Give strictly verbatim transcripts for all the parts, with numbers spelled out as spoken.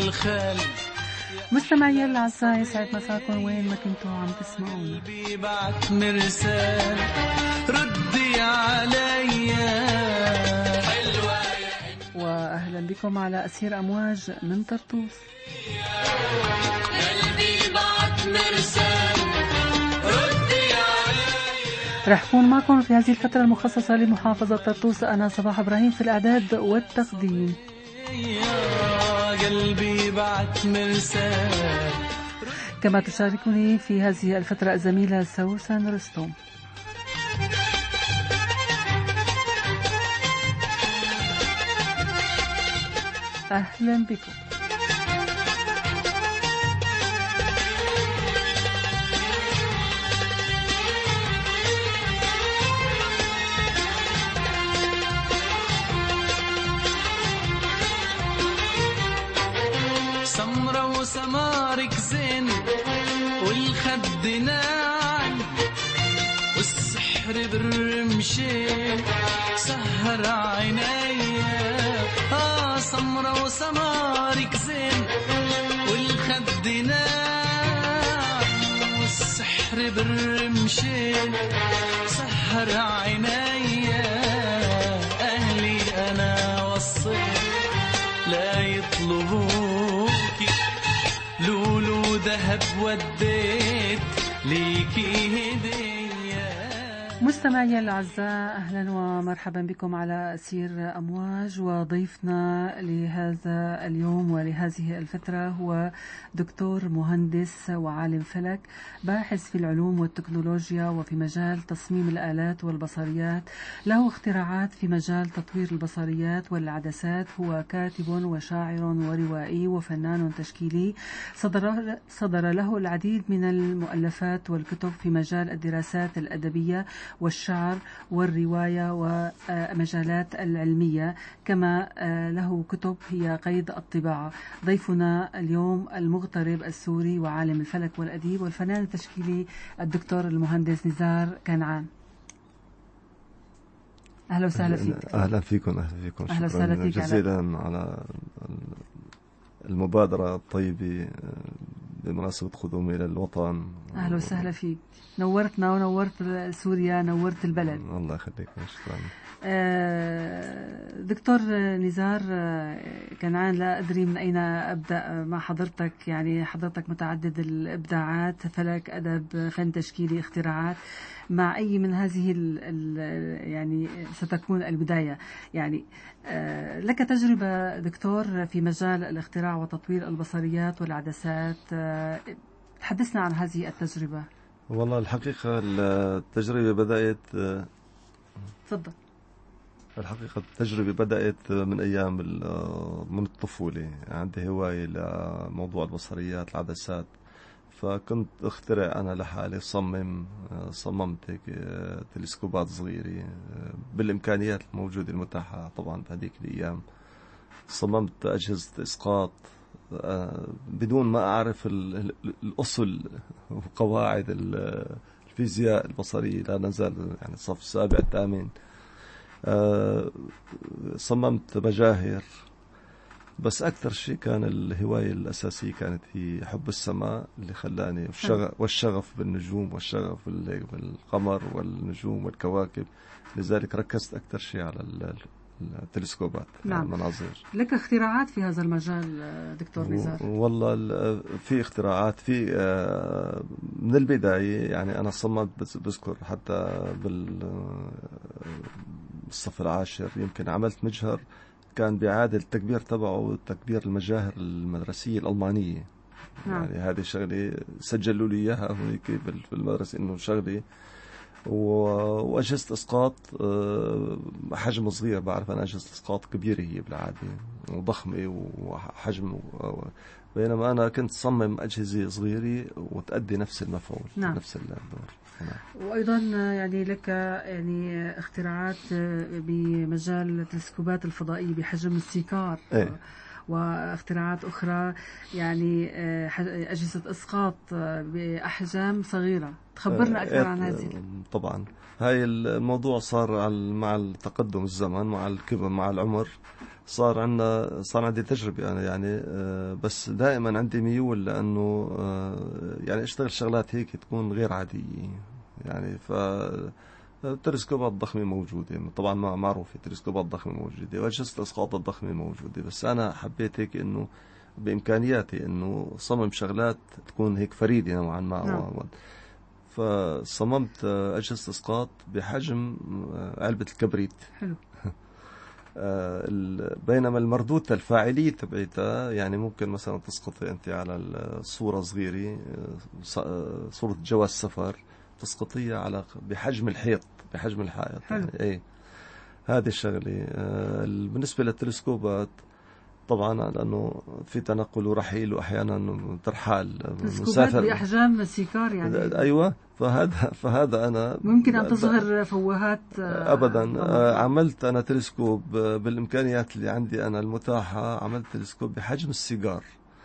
الخال. مستمعي الأعزاء يسعد مساكم وين ما كنتوا عم تسمعونا. بعت مرسال ردي عليا حلوة وأهلا بكم على أسير أمواج من طرطوس. قلبي بعت مرسال ردي عليا. رح أكون معكم في هذه الفترة المخصصة لمحافظة طرطوس. أنا صباح إبراهيم في الإعداد والتقديم. قلبي بعت مرسال. كما تشاركني في هذه الفترة الزميلة سوسن رستم. أهلا بكم. سمرة وسمارك زين والخد ناعم والسحر بالرمشين سهر عينيا. آه سمرة وسمارك زين والخد ناعم والسحر بالرمشين سهر عينيا. أهلي أنا وصيت لا يطلبوا لولو ذهب وديت ليكي هدية. مستمعي الأعزاء أهلا ومرحبا بكم على أسير أمواج. وضيفنا لهذا اليوم ولهذه الفترة هو دكتور مهندس وعالم فلك باحث في العلوم والتكنولوجيا وفي مجال تصميم الآلات والبصريات. له اختراعات في مجال تطوير البصريات والعدسات. هو كاتب وشاعر وروائي وفنان تشكيلي. صدر, صدر له العديد من المؤلفات والكتب في مجال الدراسات الأدبية والشعر والرواية ومجالات العلمية. كما له كتب هي قيد الطباعة. ضيفنا اليوم المغترب السوري وعالم الفلك والأديب والفنان التشكيلي الدكتور المهندس نزار كنعان. أهلا وسهلا فيك. أهلا فيكم. أهلا فيكم. أهلا وسهلا فيك جزيلا على المبادرة الطيبة بمناسبة قدومي إلى الوطن. أهلا وسهلا فيك. نورتنا ونورت سوريا، نورت البلد. الله يخليك. شكرا. دكتور نزار كنعان، لا أدري من أين أبدأ مع حضرتك. يعني حضرتك متعدد الإبداعات، فلك، أدب، فن تشكيلي، اختراعات. مع أي من هذه ال ال يعني ستكون البداية؟ يعني لك تجربة دكتور في مجال الاختراع وتطوير البصريات والعدسات. تحدثنا عن هذه التجربة. والله الحقيقة التجربة بدأت تفضل. الحقيقة التجربة بدأت من أيام من الطفولة. عندي هواية لموضوع البصريات العدسات، فكنت اخترع أنا لحالي. صمم صممت هيك تلسكوبات صغيرة بالإمكانيات الموجودة المتاحة طبعا بهذيك الأيام. صممت أجهزة إسقاط بدون ما أعرف الأصل وقواعد الفيزياء البصرية، لا نزال يعني صف السابع الثامن. صممت مجاهر، بس أكثر شيء كان الهواية الأساسية كانت هي حب السماء اللي خلاني، والشغف بالنجوم والشغف بالقمر والنجوم والكواكب. لذلك ركزت أكثر شيء على التلسكوبات. نعم. المناظر. لك اختراعات في هذا المجال دكتور نزار؟ والله في اختراعات في من البداية. يعني أنا صممت، بذكر حتى بالصف العاشر يمكن عملت مجهر كان بيعادل التكبير تبعه تكبير المجاهر المدرسية الألمانية. نعم. يعني هذه شغلة سجلوا لي إياها هناك في المدرسة إنه شغلة. وأجهزة إسقاط حجم صغير، بعرف أنا أجهزة إسقاط كبيرة هي بالعادة وضخمة وحجم، بينما أنا كنت صمم أجهزة صغيرة وتأدي نفس المفعول. نعم. نفس الدور. نعم. وأيضا يعني لك يعني اختراعات بمجال التلسكوبات الفضائية بحجم السيكار. ايه. واختراعات أخرى يعني أجهزة إسقاط بأحجام صغيرة. تخبرنا أكثر عن هذه. طبعا هاي الموضوع صار مع التقدم الزمن، مع الكبر، مع العمر، صار عندنا صار عندي تجربة أنا يعني، بس دائما عندي ميول لأنه يعني أشتغل شغلات هيك تكون غير عادية يعني. ف التلسكوبات الضخمة موجودة طبعا، ما معروفة التلسكوبات الضخمة موجودة وأجهزة الإسقاط الضخمة موجودة، بس أنا حبيت هيك إنه بإمكانياتي إنه صمم شغلات تكون هيك فريدة نوعا ما. نعم. فصممت أجهزة إسقاط بحجم علبة الكبريت. حلو. بينما المردود الفاعلية تبعتها يعني ممكن مثلا تسقطي أنت على الصورة صغيرة، صورة جواز سفر، تسقطيها على بحجم الحيط، بحجم الحائط. حلو. يعني ايه هذه الشغلة. بالنسبة للتلسكوبات طبعا لأنه في تنقل ورحيل وأحيانا ترحال مسافر بأحجام سيكار يعني. أيوة. فهذا فهذا أنا ممكن أن تظهر فوهات أبدا. عملت أنا تلسكوب بالإمكانيات اللي عندي أنا المتاحة، عملت تلسكوب بحجم السيجار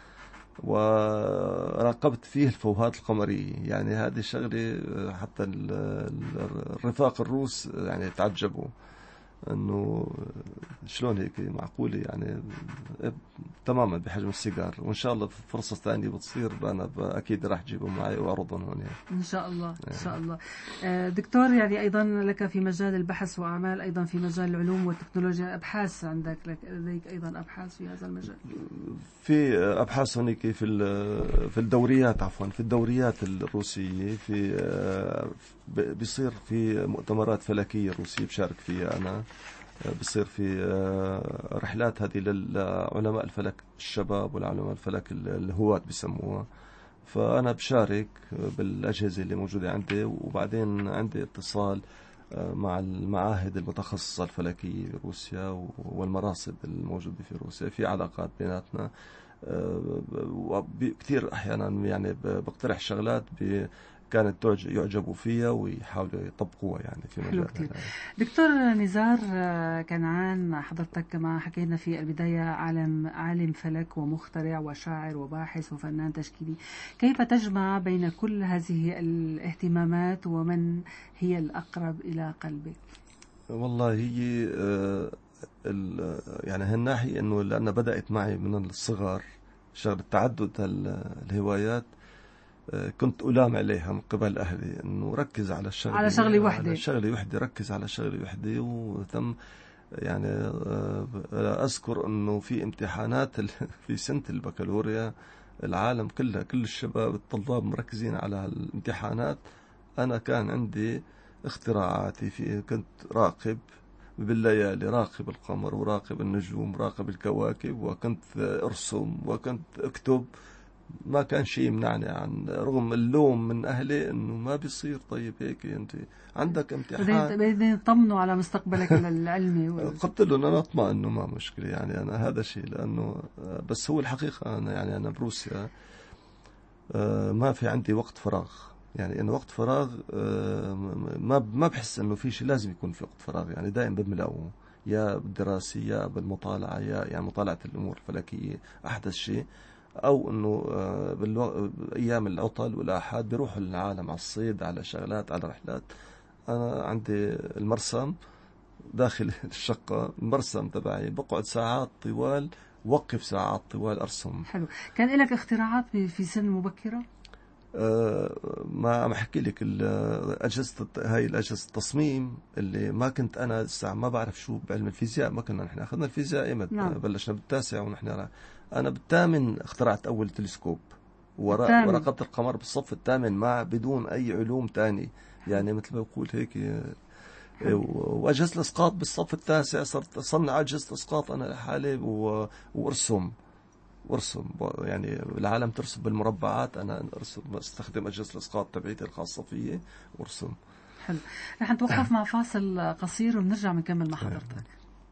وراقبت فيه الفوهات القمرية. يعني هذه شغلة حتى الرفاق الروس يعني تعجبوا انه شلون هيك معقولة يعني تماما بحجم السيجار. وان شاء الله في فرصة ثانية بتصير انا اكيد راح اجيبهم معي واعرضهم هون يعني. ان شاء الله ان شاء الله. دكتور يعني ايضا لك في مجال البحث واعمال ايضا في مجال العلوم والتكنولوجيا، ابحاث عندك لديك ايضا ابحاث في هذا المجال؟ في ابحاث هناك في في الدوريات عفوا في الدوريات الروسية، في بيصير في مؤتمرات فلكية روسية بشارك فيها أنا، بصير في رحلات هذه للعلماء الفلك الشباب والعلماء الفلك الهواة بيسموها. فأنا بشارك بالأجهزة اللي موجودة عندي، وبعدين عندي اتصال مع المعاهد المتخصصة الفلكية في روسيا والمراصد الموجودة في روسيا، في علاقات بيناتنا. وكثير أحيانا يعني بقترح شغلات كانت يعجبوا فيها ويحاولوا يطبقوها يعني في مجال. دكتور نزار كنعان، حضرتك كما حكينا في البداية عالم عالم فلك ومخترع وشاعر وباحث وفنان تشكيلي، كيف تجمع بين كل هذه الاهتمامات ومن هي الأقرب إلى قلبك؟ والله هي يعني هالناحية إنه لأنها بدأت معي من الصغر شغل تعدد الهوايات، كنت ألام عليها من قبل أهلي إنه ركز على الشغلة على شغلة وحدة على شغلة وحدة ركز على شغلة وحدة. وتم يعني أذكر إنه في امتحانات في سنة البكالوريا العالم كلها كل الشباب الطلاب مركزين على الامتحانات، أنا كان عندي اختراعاتي في كنت راقب بالليالي، راقب القمر وراقب النجوم راقب الكواكب، وكنت أرسم وكنت أكتب. ما كان شيء يمنعني عن رغم اللوم من أهلي إنه ما بيصير. طيب هيك أنت عندك امتحان، بدين يطمنوا على مستقبلك العلمي. قلت لهم أنا أطمئن إنه ما مشكلة يعني أنا هذا شيء، لأنه بس هو الحقيقة أنا يعني أنا بروسيا ما في عندي وقت فراغ. يعني إنه وقت فراغ ما ما بحس إنه في شيء لازم يكون في وقت فراغ، يعني دائما بملأه يا بالدراسة يا بالمطالعة يا يعني مطالعة الأمور الفلكية أحدث شيء، أو إنه بالأيام العطل والآحاد بيروحوا للعالم على الصيد على شغلات على رحلات. أنا عندي المرسم داخل الشقة، المرسم تبعي بقعد ساعات طوال، وقف ساعات طوال أرسم. حلو. كان لك اختراعات في سن مبكرة؟ أه ما عم أحكي لك الأجهزة هاي الأجهزة التصميم اللي ما كنت أنا الساعة ما بعرف شو بعلم الفيزياء، ما كنا نحن أخذنا الفيزياء إمتى؟ نعم. بلشنا بالتاسع ونحن أنا بالثامن اخترعت أول تلسكوب وراقبت القمر بالصف الثامن مع بدون أي علوم تاني، يعني مثل ما بقول هيك. وأجهزة الإسقاط بالصف التاسع صرت أصنع أجهزة إسقاط أنا لحالي وأرسم وارسم يعني العالم ترسم بالمربعات، أنا أرسم استخدم أجهزة الإسقاط تبعيتي الخاصة فيي وارسم. حلو. رح نتوقف مع فاصل قصير ونرجع نكمل مع حضرتك.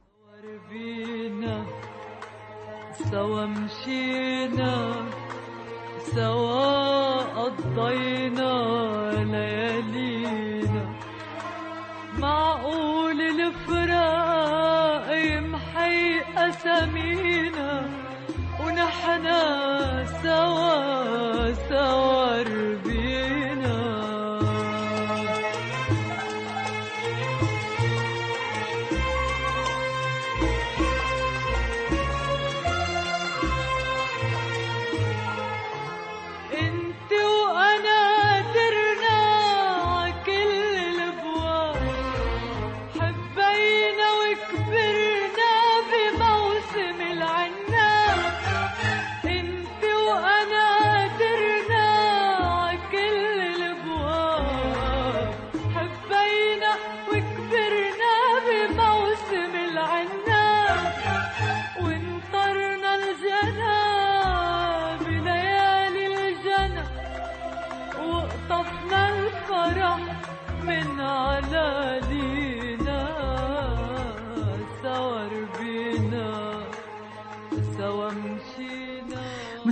سوا مشينا سوا قضينا ليالينا، معقول الفراق يمحي أسامينا ونحنا سوا سوا ربينا.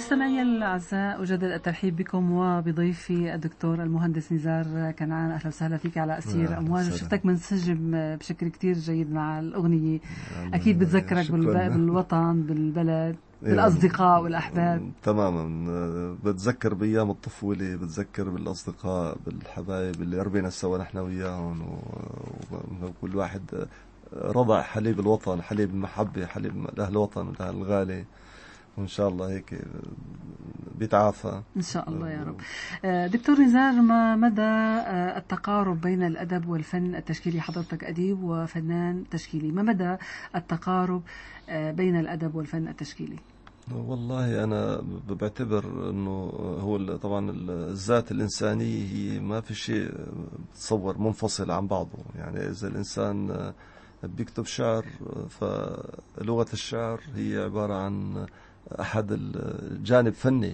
مستمعي الأعزاء، أجدد الترحيب بكم وبضيفي الدكتور المهندس نزار كنعان. أهلا وسهلا فيك على أسير أمواج. شفتك منسجم بشكل كتير جيد مع الأغنية، أكيد بتذكرك بالوطن، بالبلد، بالأصدقاء والأحباب. تماما، بتذكر بأيام الطفولة، بتذكر بالأصدقاء بالحبايب اللي ربينا سوا نحن وياهم، وكل واحد رضع حليب الوطن، حليب المحبة، حليب لأهل الوطن ولأهل الغالي، وإن شاء الله هيك بيتعافى إن شاء الله يا رب. دكتور نزار، ما مدى التقارب بين الأدب والفن التشكيلي؟ حضرتك أديب وفنان تشكيلي، ما مدى التقارب بين الأدب والفن التشكيلي؟ والله أنا بعتبر أنه هو طبعا الذات الإنسانية هي ما في شيء تصور منفصل عن بعضه. يعني إذا الإنسان بيكتب شعر، فلغة الشعر هي عبارة عن أحد الجانب فني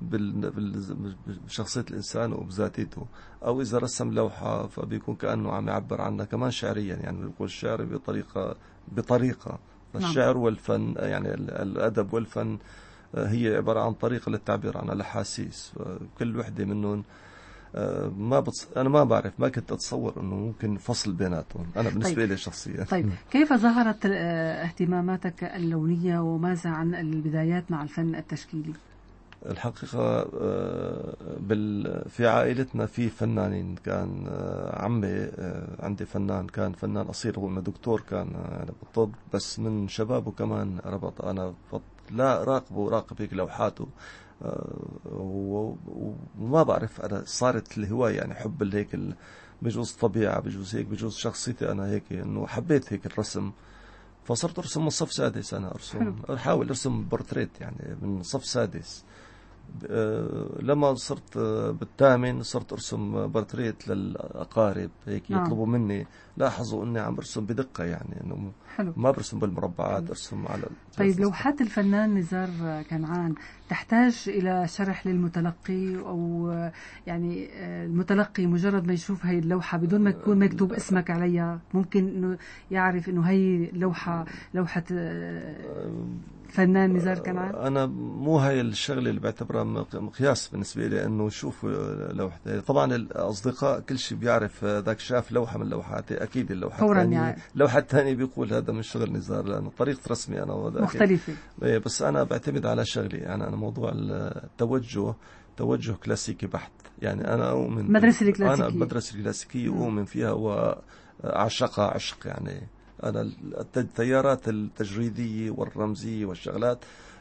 بشخصية الإنسان وبذاتيته. أو إذا رسم لوحة فبيكون كأنه عم يعبر عنها كمان شعريا، يعني بيقول الشعر بطريقة بطريقة الشعر والفن، يعني الأدب والفن هي عبارة عن طريقة للتعبير عن الأحاسيس. كل وحدة منهم ما بتص... أنا ما بعرف، ما كنت أتصور أنه ممكن فصل بيناتهم أنا بالنسبة طيب. لي شخصيا. طيب كيف ظهرت اهتماماتك اللونية، وماذا عن البدايات مع الفن التشكيلي؟ الحقيقة بال... في عائلتنا في فنانين. كان عمي عندي فنان، كان فنان أصيل، هو دكتور كان بالطب، بس من شبابه كمان ربط. أنا لا راقبه راقب هيك لوحاته، وما بعرف أنا صارت الهواية، يعني حب هيك بجوز طبيعة، بجوز هيك، بجوز شخصيتي أنا هيك، إنه حبيت هيك الرسم، فصرت أرسم من صف سادس. أنا أرسم أحاول أرسم بورتريت يعني من صف سادس. لما صرت بالثامن صرت أرسم بورتريت للأقارب هيك يطلبوا مني. لاحظوا إني عم برسم بدقة، يعني إنه ما برسم بالمربعات، أرسم على. طيب لوحات الفنان نزار كنعان تحتاج إلى شرح للمتلقي، أو يعني المتلقي مجرد ما يشوف هاي اللوحة بدون ما يكون مكتوب اسمك عليها ممكن إنه يعرف إنه هاي لوحة لوحة فنان نزار كنعان؟ أنا مو هاي الشغلة اللي بعتبرها مقياس بالنسبة لي، إنه شوفوا لوحة. طبعا الأصدقاء كل شيء بيعرف، ذاك شاف لوحة من لوحاتي أكيد اللوحة الثانية يعني. اللوحة الثانية بيقول هذا من شغل نزار، لأنه طريقة رسمي أنا مختلفة. بس أنا بعتمد على شغلي، يعني أنا موضوع التوجه توجه كلاسيكي بحت. يعني أنا أؤمن مدرسة الكلاسيكية، أنا مدرسة الكلاسيكية أؤمن فيها وأعشقها عشق. يعني أنا التيارات التجريدية والرمزية والشغلات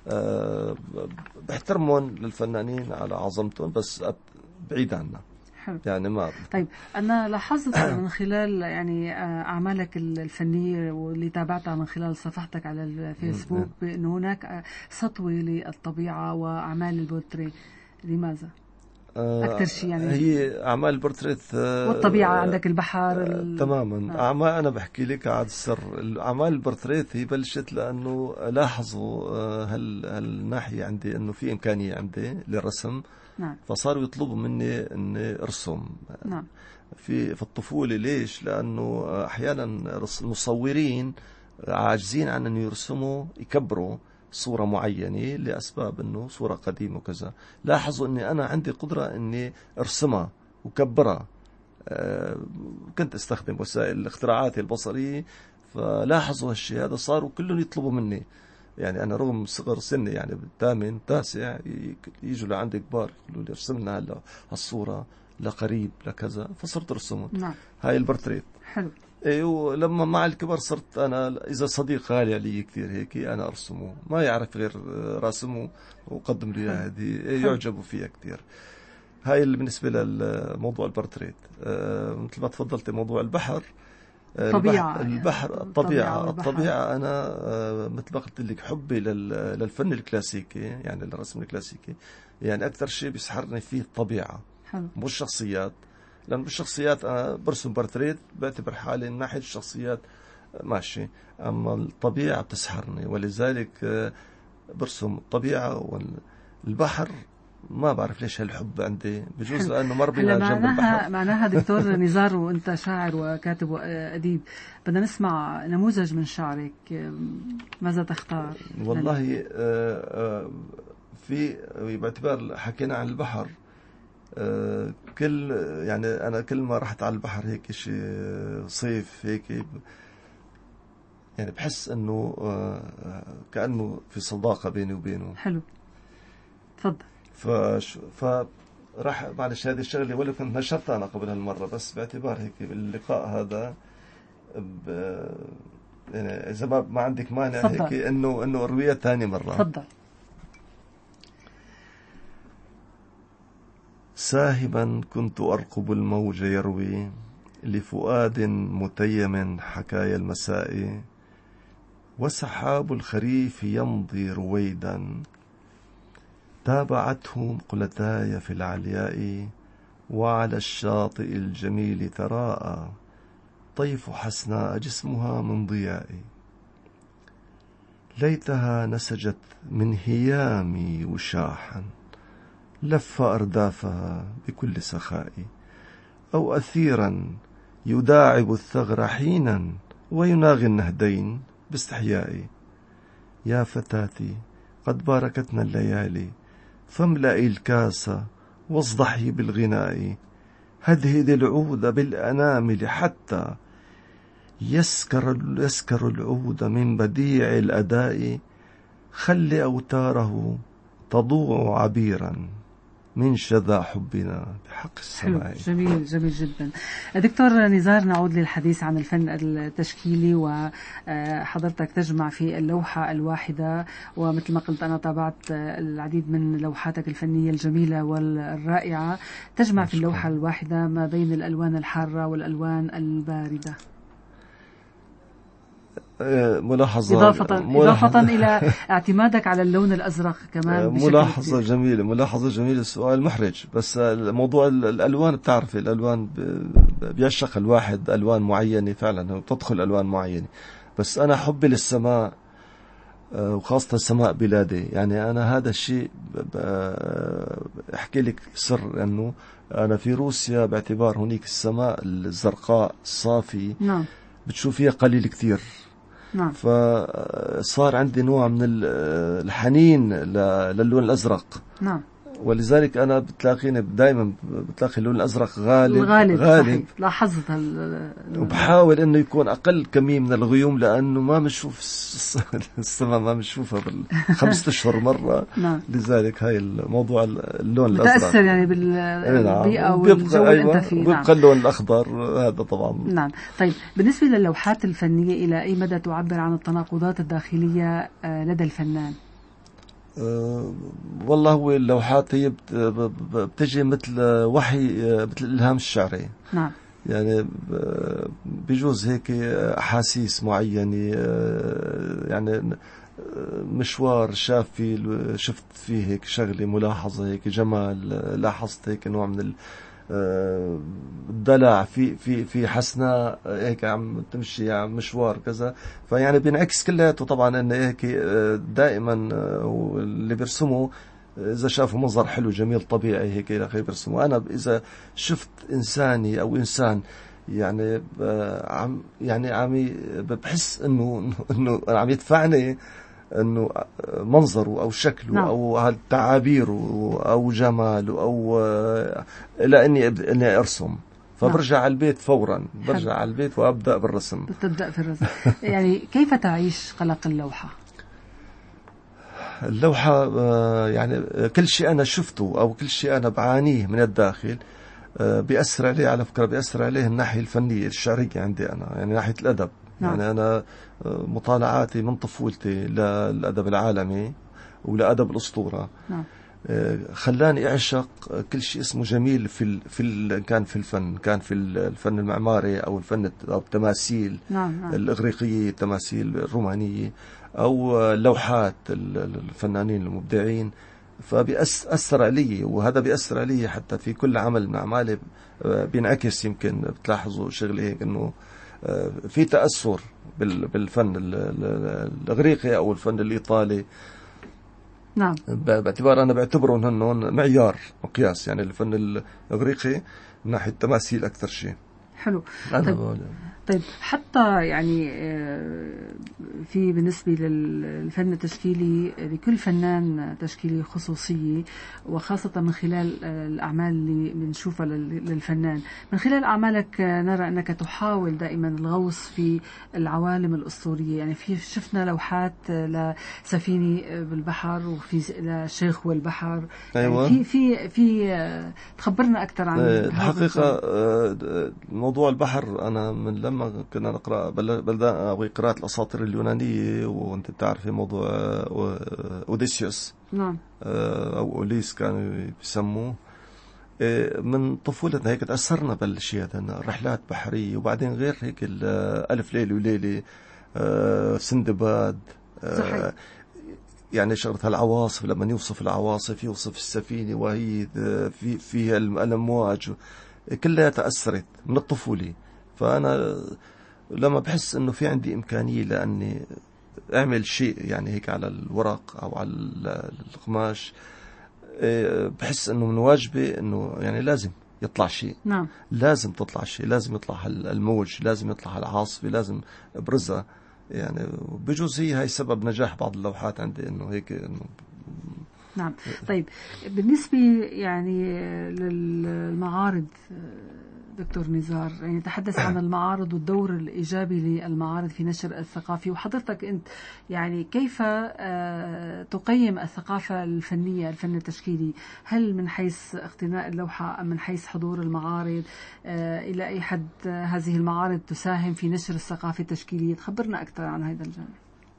أه بحترمهم للفنانين على عظمتهم، بس بعيد عنها. حلو. يعني ما طيب أنا لاحظت من خلال يعني أعمالك الفنية واللي تابعتها من خلال صفحتك على الفيسبوك بأنه هناك سطوة للطبيعة وأعمال البورتريه، لماذا؟ أكثر شيء يعني هي أعمال البورتريت والطبيعة. عندك البحر ال... تماما. آه. أعمال أنا بحكي لك عاد السر، أعمال البورتريت هي بلشت لأنه لاحظوا هال هالناحية عندي إنه في إمكانية عندي للرسم. نعم. فصاروا يطلبوا مني إني أرسم. نعم. في في الطفولة. ليش؟ لأنه أحيانا المصورين عاجزين عن أن يرسموا يكبروا صورة معينة لأسباب أنه صورة قديمة وكذا. لاحظوا أني أنا عندي قدرة أني أرسمها وكبرها. أه كنت أستخدم وسائل الاختراعات البصرية، فلاحظوا هالشيء هذا، صاروا كلهم يطلبوا مني. يعني أنا رغم صغر سني، يعني بالثامن تاسع يجوا لعندي كبار يقولوا لي ارسم لنا هلا هالصورة لقريب لكذا، فصرت أرسمهم. نعم. هاي البورتريت. حلو. ايوه. لما مع الكبر صرت انا اذا صديق غالي علي كثير هيك انا ارسمه، ما يعرف غير راسمه وقدم لي اياها، هذه يعجبوا فيها كثير. هاي اللي بالنسبه للموضوع البورتريت. أه مثل ما تفضلت موضوع البحر، طبيعة البحر يعني. الطبيعة الطبيعة أنا أه مثل ما قلت لك حبي للفن الكلاسيكي، يعني للرسم الكلاسيكي، يعني أكثر شيء بيسحرني فيه الطبيعة. حلو. مش الشخصيات، لأن بالشخصيات أنا برسم بورتريت بعتبر حالي من ناحية الشخصيات ماشي، أما الطبيعة بتسحرني، ولذلك برسم الطبيعة والبحر. ما بعرف ليش هالحب عندي، بجوز لأنه مر بنا جنب البحر. معناها دكتور نزار وأنت شاعر وكاتب وأديب، بدنا نسمع نموذج من شعرك، ماذا تختار؟ والله في باعتبار حكينا عن البحر، آه، كل يعني أنا كل ما رحت على البحر هيك شيء صيف هيك يعني بحس إنه آه، كأنه في صداقة بيني وبينه. حلو، تفضل. فش فراح معلش هذه الشغلة ولا كنت نشرتها أنا قبل هالمرة، بس باعتبار هيك اللقاء هذا ب... يعني إذا ما ما عندك مانع فضل. هيك إنه إنه أرويها ثاني مرة. تفضل. ساهبا كنت أرقب الموج يروي لفؤاد متيم حكايا المساء، وسحاب الخريف يمضي رويدا تابعته قلتاي في العلياء، وعلى الشاطئ الجميل تراءى طيف حسناء جسمها من ضياء، ليتها نسجت من هيامي وشاحا لف أردافها بكل سخاء، أو أثيرا يداعب الثغر حينا ويناغي النهدين باستحياء، يا فتاتي قد باركتنا الليالي فاملئي الكاس واصدحي بالغناء، هدهد العود بالأنامل حتى يسكر, يسكر العود من بديع الأداء، خل أوتاره تضوع عبيرا من شذا حبنا بحق السماء. جميل جميل جدا. دكتور نزار، نعود للحديث عن الفن التشكيلي، وحضرتك تجمع في اللوحة الواحدة، ومثل ما قلت أنا تابعت العديد من لوحاتك الفنية الجميلة والرائعة، تجمع في اللوحة الواحدة ما بين الألوان الحارة والألوان الباردة. ملاحظة إضافة, إضافة إلى اعتمادك على اللون الأزرق كمان. ملاحظة جميلة ملاحظة جميلة السؤال محرج، بس موضوع الألوان بتعرف الألوان بيعشق الواحد ألوان معينة فعلا، تدخل ألوان معينة، بس أنا حبي للسماء وخاصة السماء بلادي، يعني أنا هذا الشيء أحكي لك سر، أنه أنا في روسيا باعتبار هناك السماء الزرقاء الصافي نعم بتشوفيها قليل كتير. نعم. فصار عندي نوع من الحنين للون الأزرق. نعم. ولذلك أنا بتلاقيني دائما بتلاقي اللون الأزرق غالب غالب, غالب. لاحظت وبحاول إنه يكون أقل كمية من الغيوم، لأنه ما بنشوف السماء ما بنشوفها بالخمسة أشهر مرة. نعم. لذلك هاي الموضوع اللون الأزرق متأثر يعني بالبيئة والجو اللي أيوة. أنت فيه. ويبقى نعم. اللون الأخضر هذا طبعا. نعم. طيب بالنسبة للوحات الفنية، إلى أي مدى تعبر عن التناقضات الداخلية لدى الفنان؟ أه والله هو اللوحات هي بتجي مثل وحي، مثل الإلهام الشعري. نعم. يعني بيجوز هيك أحاسيس معينة، يعني مشوار شاف فيه شفت فيه هيك شغلة ملاحظة هيك جمال، لاحظت هيك نوع من الدلع في في في حسناء هيك عم تمشي عم مشوار كذا، فيعني بينعكس كلياته طبعا انه هيك دائما اللي بيرسمه اذا شافوا منظر حلو جميل طبيعي هيك الى اخره بيرسمه. انا اذا شفت انساني او انسان يعني عم يعني عم بحس انه انه عم يدفعني انه منظره او شكله نعم. او تعابيره او جماله او الى اني اني ارسم، فبرجع نعم. على البيت فورا برجع حلو. على البيت وابدا بالرسم. بتبدا في الرسم. يعني كيف تعيش قلق اللوحه؟ اللوحه يعني كل شيء انا شفته او كل شيء انا بعانيه من الداخل بيأثر عليه، على فكره بيأثر عليه الناحيه الفنيه الشعريه عندي انا، يعني ناحيه الادب. نعم. يعني أنا مطالعاتي من طفولتي للأدب العالمي ولأدب الأسطورة نعم. خلاني أعشق كل شيء اسمه جميل في ال في ال كان في الفن، كان في الفن المعماري أو الفن أو التماثيل نعم. نعم. الإغريقية، التماثيل الرومانية، أو اللوحات الفنانين المبدعين، فبيأثر علي، وهذا بيأثر علي حتى في كل عمل من أعمالي بينعكس. يمكن بتلاحظوا شغلي هيك إنه في تأثر بالفن الإغريقي أو الفن الإيطالي. نعم. باعتبار أنا بعتبره أنه معيار مقياس، يعني الفن الإغريقي من ناحية التماثيل أكثر شيء. حلو. طيب طيب حتى يعني في بالنسبة للفن التشكيلي لكل فنان تشكيلي خصوصية، وخاصة من خلال الأعمال اللي بنشوفها للفنان. من خلال أعمالك نرى أنك تحاول دائما الغوص في العوالم الأسطورية، يعني في شفنا لوحات لسفينة بالبحر وفي لشيخ والبحر. أيوة. يعني في في في تخبرنا أكثر عن الحقيقة موضوع البحر. أنا من لما كنا نقرأ بدأنا قراءة الأساطير اليونانية، وأنت بتعرفي موضوع أوديسيوس. نعم. أو أوليس كانوا بيسموه. من طفولتنا هيك تأثرنا بالشيء هذا، رحلات بحرية، وبعدين غير هيك ألف ليلة وليلة، سندباد. صحيح. يعني شغلة العواصف، لما يوصف العواصف يوصف السفينة وهي في فيها الأمواج، كلها تأثرت من الطفولة. فأنا لما بحس إنه في عندي إمكانية لأني أعمل شيء يعني هيك على الورق أو على القماش، بحس إنه من واجبي إنه يعني لازم يطلع شيء. نعم. لازم تطلع شيء، لازم يطلع الموج، لازم يطلع العاصفة، لازم أبرزها. يعني بجوز هي هاي سبب نجاح بعض اللوحات عندي، إنه هيك إنه. نعم. طيب بالنسبة يعني للمعارض دكتور نزار، يعني تحدث عن المعارض والدور الإيجابي للمعارض في نشر الثقافي، وحضرتك أنت يعني كيف تقيم الثقافة الفنية، الفن التشكيلي؟ هل من حيث اقتناء اللوحة أم من حيث حضور المعارض؟ إلى أي حد هذه المعارض تساهم في نشر الثقافة التشكيلية؟ تخبرنا أكثر عن هذا الجانب.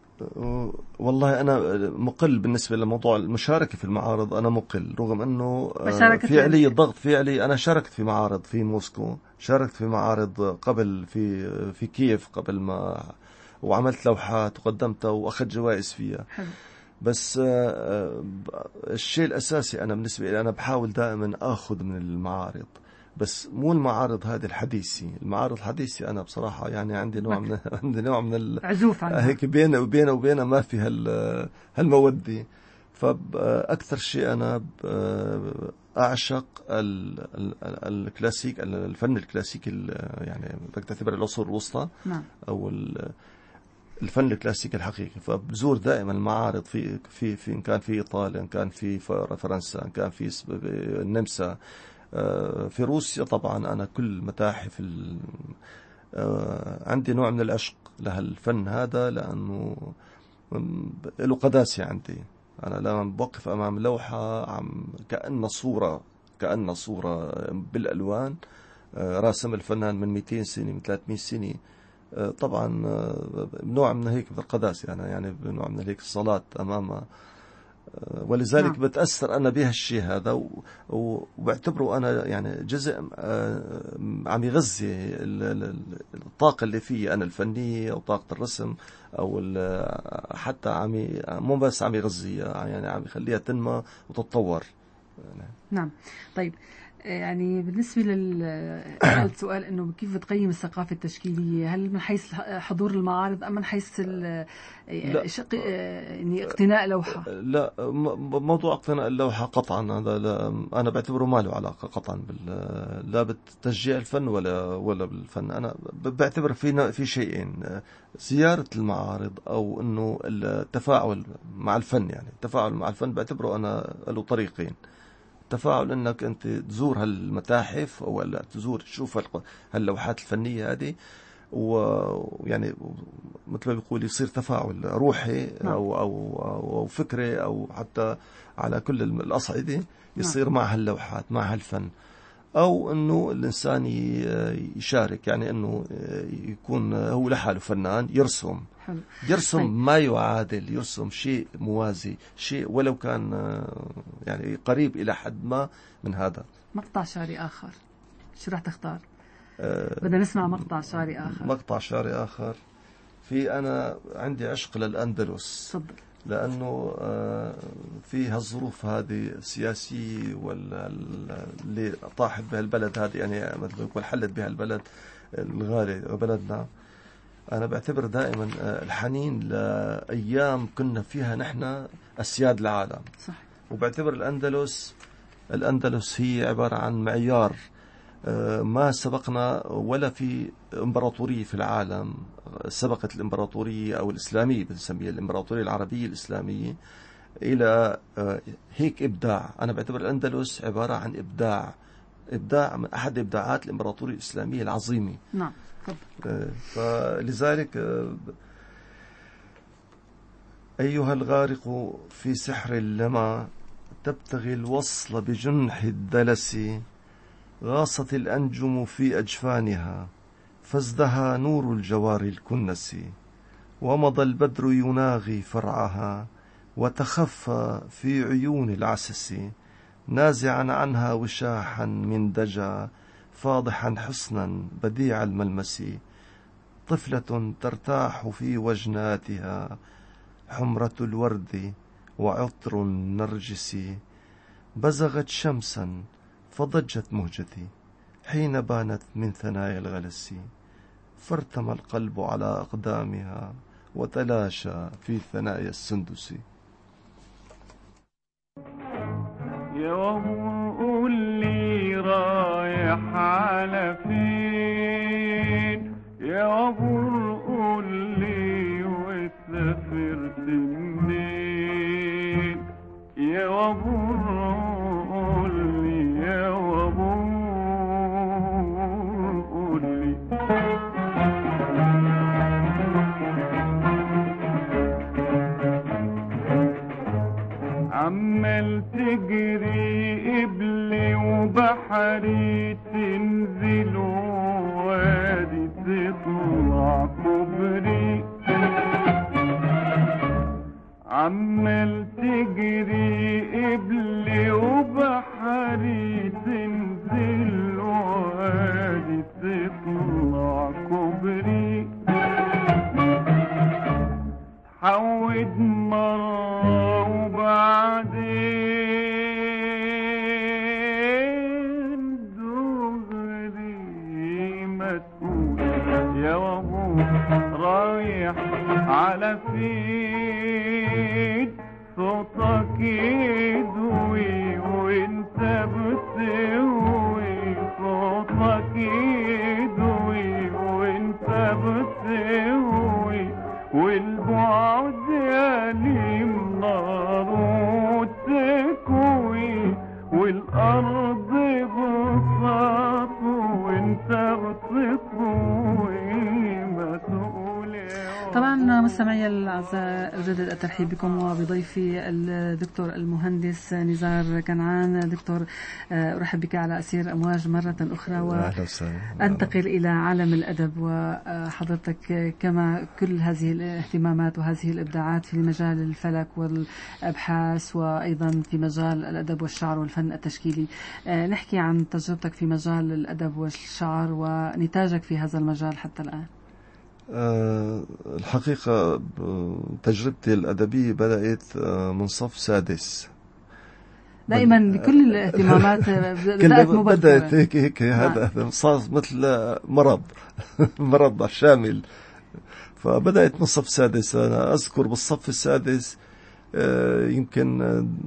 والله أنا مقل بالنسبة لموضوع المشاركة في المعارض. أنا مقل رغم أنه في علي ضغط، في علي. أنا شاركت في معارض في موسكو، شاركت في معارض قبل في في كييف قبل ما، وعملت لوحات وقدمتها وأخذت جوائز فيها. حلو. بس الشيء الأساسي أنا بالنسبة لي أنا بحاول دائما أخذ من المعارض، بس مو المعارض هذه الحديثة. المعارض الحديثة أنا بصراحة يعني عندي نوع من عندي نوع من العزوف هيك بينه وبينه وبينه ما في هال هالمودة. فأكثر شيء أنا أعشق الكلاسيك، الفن الكلاسيكي، يعني بدك تعتبر العصور الوسطى. نعم. أو الفن الكلاسيكي الحقيقي. فبزور دائما المعارض في في في إن كان في إيطاليا، إن كان في فرنسا، إن كان في النمسا، في روسيا. طبعا أنا كل متاحف عندي نوع من العشق لهالفن هذا، لأنه له قداسة عندي. أنا لما بوقف أمام لوحة عم كأن صورة كأن صورة بالألوان، راسم الفنان من مئتين سنة من ثلاثمئة سنة. طبعا نوع من هيك بالقداسة، أنا يعني بنوع من هيك الصلاة أمامها. ولذلك نعم. بتأثر أنا بهالشيء هذا، وبعتبره أنا يعني جزء عم يغذي الطاقة اللي فيه أنا الفنية، أو طاقة الرسم، أو حتى عم مو بس عم يغذيها، يعني عم يخليها تنمى وتتطور. نعم. طيب يعني بالنسبة للسؤال إنه كيف بتقيم الثقافة التشكيلية، هل من حيث حضور المعارض أم من حيث شق يعني اقتناء لوحة؟ لا، موضوع اقتناء اللوحة قطعا هذا لا، أنا بعتبره ما له علاقة قطعا بال لا بالتشجيع الفن ولا ولا بالفن. أنا بعتبر في في شيئين: زيارة المعارض أو إنه التفاعل مع الفن. يعني التفاعل مع الفن بعتبره أنا له طريقين: تفاعل انك انت تزور هالمتاحف او لا تزور تشوف هاللوحات الفنيه هذه، ويعني مثل ما بيقول يصير تفاعل روحي او او او فكري، او حتى على كل الاصعده يصير مع هاللوحات مع هالفن. او انه الانسان يشارك، يعني انه يكون هو لحاله فنان يرسم حلو. يرسم طيب. ما يعادل، يرسم شيء موازي، شيء ولو كان يعني قريب إلى حد ما من هذا. مقطع شعري آخر، شو راح تختار؟ أه بدنا نسمع مقطع شعري آخر. مقطع شعري آخر. في أنا عندي عشق للأندلس. صدق. لأنه في هالظروف هذه السياسية واللي طاحت بها البلد هذه، يعني مثل ما يقول حلت بها البلد الغالي بلدنا. أنا بعتبر دائما الحنين لأيام كنا فيها نحن أسياد العالم. صح. وبعتبر الأندلس الأندلس هي عبارة عن معيار ما سبقنا ولا في إمبراطورية في العالم سبقت الإمبراطورية أو الإسلامية، بنسميها الإمبراطورية العربية الإسلامية، إلى هيك إبداع. أنا بعتبر الأندلس عبارة عن إبداع، إبداع من أحد إبداعات الإمبراطورية الإسلامية العظيمة. نعم. فلذلك أيها الغارق في سحر اللمى تبتغي الوصل بجنح الدلس، غاصت الأنجم في أجفانها فازدهى نور الجوار الكنس، ومضى البدر يناغي فرعها وتخفى في عيون العسس، نازعا عنها وشاحا من دجى فاضحا حصنا بديع الملمس، طفلة ترتاح في وجناتها حمرة الورد وعطر النرجس، بزغت شمسا فضجت مهجتي حين بانت من ثنايا الغلس، فارتمى القلب على أقدامها وتلاشى في ثنايا السندس. يا وهو قول لي رايح على فين، يا وهو قول لي وسافرت منين، يا وهو قول لي، يا وهو قول لي. عمال تجري قبلي وبحري تنزل وادي تطلع كوبري، عمال تجري قبلي وبحري تنزل وادي تطلع كوبري، حود مرة وبعدين دغري ما تقول يا وهو رايح على فين، صوتك يدوي وانت بتسوي، صوتك يدوي وانت بتسوي، والبعد يليم نار وتكوي، والأرض بساط وانت بتطوي ما تقولي. طبعا مستمعي الأعزاء أجدد الترحيب بكم وبضيفي الدكتور المهندس نزار كنعان. دكتور أرحب بك على أسير أمواج مرة أخرى، وأنتقل إلى عالم الأدب. وحضرتك كما كل هذه الاهتمامات وهذه الإبداعات في مجال الفلك والأبحاث وأيضا في مجال الأدب والشعر والفن التشكيلي، نحكي عن تجربتك في مجال الأدب والشعر ونتاجك في هذا المجال حتى الآن. أه الحقيقة تجربتي الأدبية بدأت من صف سادس. دائما بكل الاهتمامات بدأت مبكرة. بدأت هيك هيك هذا صار مثل مرض مرض شامل. فبدأت من صف سادس. أنا أذكر بالصف السادس يمكن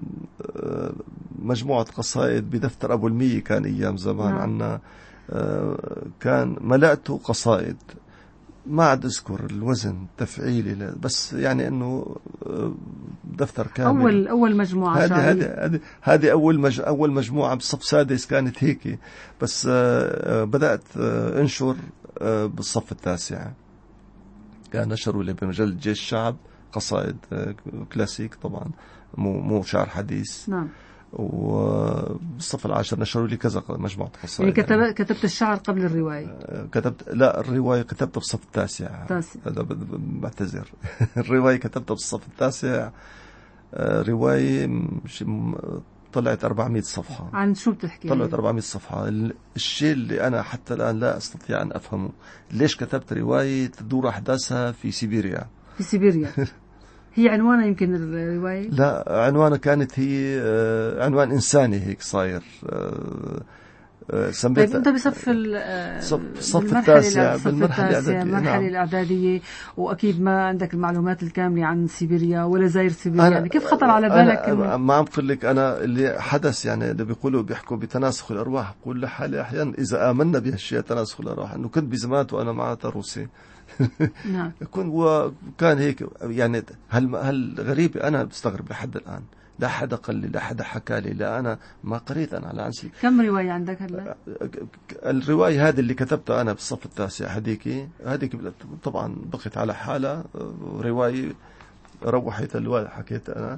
مجموعة قصائد بدفتر أبو المية، كان أيام زمان عنا، كان ملأته قصائد، ما عاد أذكر الوزن تفعيلي، بس يعني إنه دفتر كامل. أول أول مجموعة هذه هذه هذه أول مج أول مجموعة بالصف سادس كانت هيك، بس بدأت أنشر بالصف التاسع. كان نشروا لي بمجلة جيش الشعب قصائد كلاسيك طبعا، مو مو شعر حديث. نعم. وبالصف العاشر نشروا لي كذا مجموعة قصائد. يعني كتب كتبت الشعر قبل الرواية؟ كتبت لا الرواية كتبتها بالصف التاسع. تاسع. هذا بعتذر. الرواية كتبتها بالصف التاسع. رواية طلعت أربعمائة صفحة. عن شو بتحكي؟ طلعت أربعمائة صفحة. الشيء اللي أنا حتى الآن لا أستطيع أن أفهمه، ليش كتبت رواية تدور أحداثها في سيبيريا؟ في سيبيريا. هي عنوانها يمكن الرواية؟ لا، عنوانها كانت هي عنوان إنساني هيك صاير، سميتها. طيب أنت بصف الصف التاسع بالمرحلة المرحلة الإعدادية، وأكيد ما عندك المعلومات الكاملة عن سيبيريا ولا زير سيبيريا، يعني كيف خطر على بالك؟ أنا ما عم بقول لك أنا اللي حدث، يعني اللي بيقولوا بيحكوا بتناسخ الأرواح، بقول لحالي أحيانا إذا آمنا بهالشيء تناسخ الأرواح، إنه كنت بزمانته وأنا معناتها روسي. نعم. كن وكان هيك يعني. هل هل غريب، أنا بستغرب لحد الآن، لا حدا قال لي، لا حدا حكى لي، لا أنا ما قريت أنا على عنسي. كم رواية عندك هلا؟ الرواية هذه اللي كتبتها أنا بالصف التاسع، هذيك هذيك طبعا بقيت على حالة، رواية روحت الوالد حكيت أنا.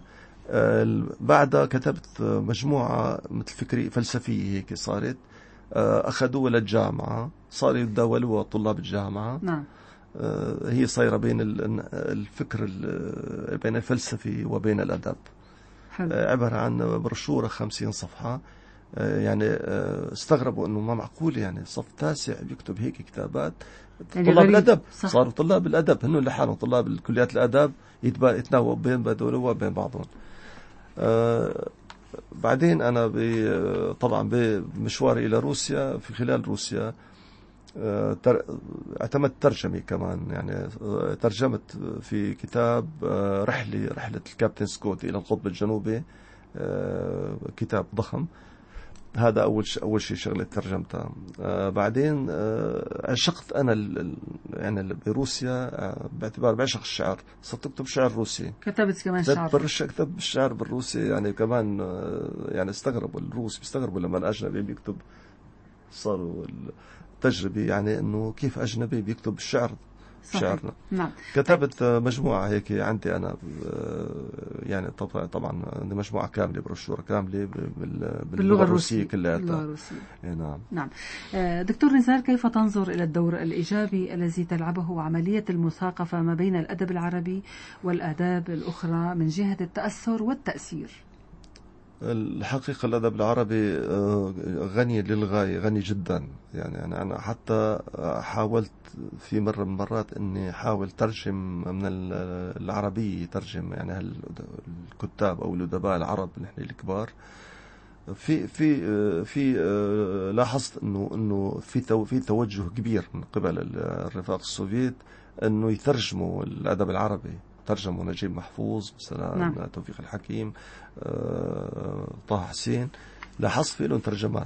بعدها كتبت مجموعة مثل فكري فلسفية هيك صارت، أخذوها للجامعة، صاروا يتداولوها طلاب الجامعة. نعم. هي صايرة بين الفكر بين الفلسفي وبين الأدب. حلو. عبارة عن بروشورة خمسين صفحة. يعني استغربوا انه ما معقول، يعني صف تاسع بيكتب هيك كتابات. يعني طلاب الادب صح. صاروا طلاب الادب هن لحالهم طلاب الكليات الادب يتناوبوا بين بدول وبين بعضهم. آه بعدين انا طبعا بمشواري الى روسيا، في خلال روسيا آه تر... اعتمدت ترجمة كمان، يعني آه ترجمت في كتاب آه رحلة رحلة الكابتن سكوت الى القطب الجنوبي، آه كتاب ضخم. هذا أول ش... أول شيء شغلة ترجمتها. آه بعدين آه عشقت أنا ال... يعني بروسيا، آه باعتبار بعشق الشعر، صرت أكتب شعر روسي. كتبت كمان شعر. برش كتب الشعر بالروسي، يعني كمان آه يعني استغربوا الروس، بيستغربوا لما الأجنبي بيكتب. صاروا التجربة يعني إنه كيف أجنبي بيكتب الشعر. شعرنا. نعم. كتبت مجموعة هيك عندي أنا، يعني طبعا عندي مجموعة كاملة، بروشورة كاملة باللغة الروسية كلها. باللغة الروسية. نعم. نعم. دكتور نزار، كيف تنظر إلى الدور الإيجابي الذي تلعبه عملية المثاقفة ما بين الأدب العربي والآداب الأخرى من جهة التأثر والتأثير؟ الحقيقة الأدب العربي غني للغاية، غني جدا. يعني أنا حتى حاولت في مرة من المرات أني حاول ترجم من العربية، ترجم يعني الكتاب أو الأدباء العرب نحن الكبار. في في في لاحظت إنه إنه في في توجه كبير من قبل الرفاق السوفيت إنه يترجموا الأدب العربي. ترجموا نجيب محفوظ مثلا، نعم. توفيق الحكيم، آه، طه حسين، لاحظت في لهم ترجمات.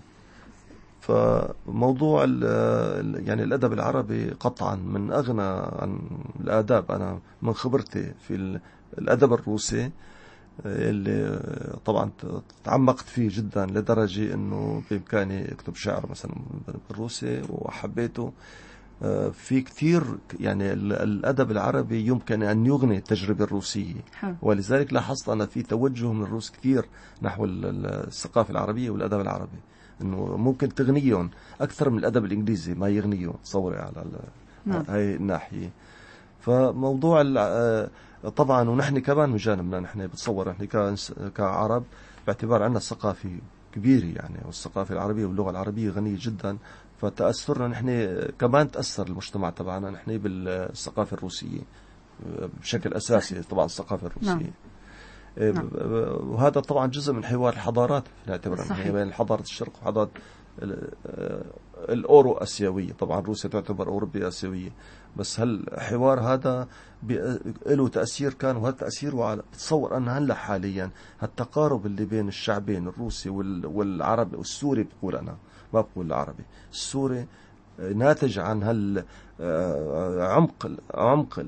فموضوع يعني الأدب العربي قطعا من أغنى عن الآداب. أنا من خبرتي في الأدب الروسي اللي طبعا تعمقت فيه جدا لدرجة أنه بإمكاني أكتب شعر مثلا بالروسي وحبيته. في كثير يعني الأدب العربي يمكن أن يغني التجربة الروسية، ولذلك لاحظت أنا في توجه من الروس كثير نحو الثقافة العربية والأدب العربي، إنه ممكن تغنيهم أكثر من الأدب الإنجليزي ما يغنيهم. تصوري على نعم. هاي الناحية. فموضوع طبعا، ونحن كمان من جانبنا نحن بتصور نحن كعرب باعتبار عندنا ثقافة كبيرة يعني، والثقافة العربية واللغة العربية غنية جدا، فتأثرنا نحن كمان تأثر المجتمع تبعنا نحن بالثقافة الروسية بشكل أساسي. طبعا الثقافة الروسية نعم. وهذا طبعا جزء من حوار الحضارات نعتبره بين حضارة الشرق وحضارة الأورو أسيوية. طبعا روسيا تعتبر أوروبية أسيوية، بس هالحوار هذا له تأثير كان، وهذا تأثيره بتصور أن هلا حاليا هالتقارب اللي بين الشعبين الروسي والعربي والسوري، بقول أنا ما بقول العربي، السوري، ناتج عن هال عمق عمق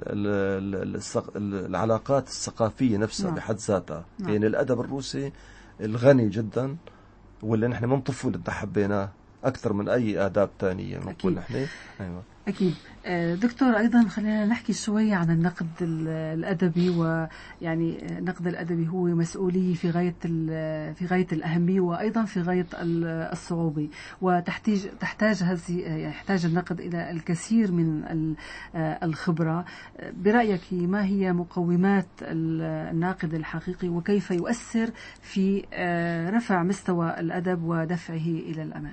العلاقات الثقافية نفسها نعم. بحد ذاتها نعم. يعني الأدب الروسي الغني جدا، واللي نحن من طفولتنا حبيناه أكثر من أي آداب تانية نقول نحن. أيوة. أكيد. دكتور، أيضا خلينا نحكي شوي عن النقد الأدبي، ويعني النقد الأدبي هو مسؤولية في غاية في غاية الأهمية وأيضا في غاية الصعوبة، وتحتاج تحتاج هذه يحتاج النقد إلى الكثير من الخبرة. برأيك ما هي مقومات الناقد الحقيقي، وكيف يؤثر في رفع مستوى الأدب ودفعه إلى الأمام؟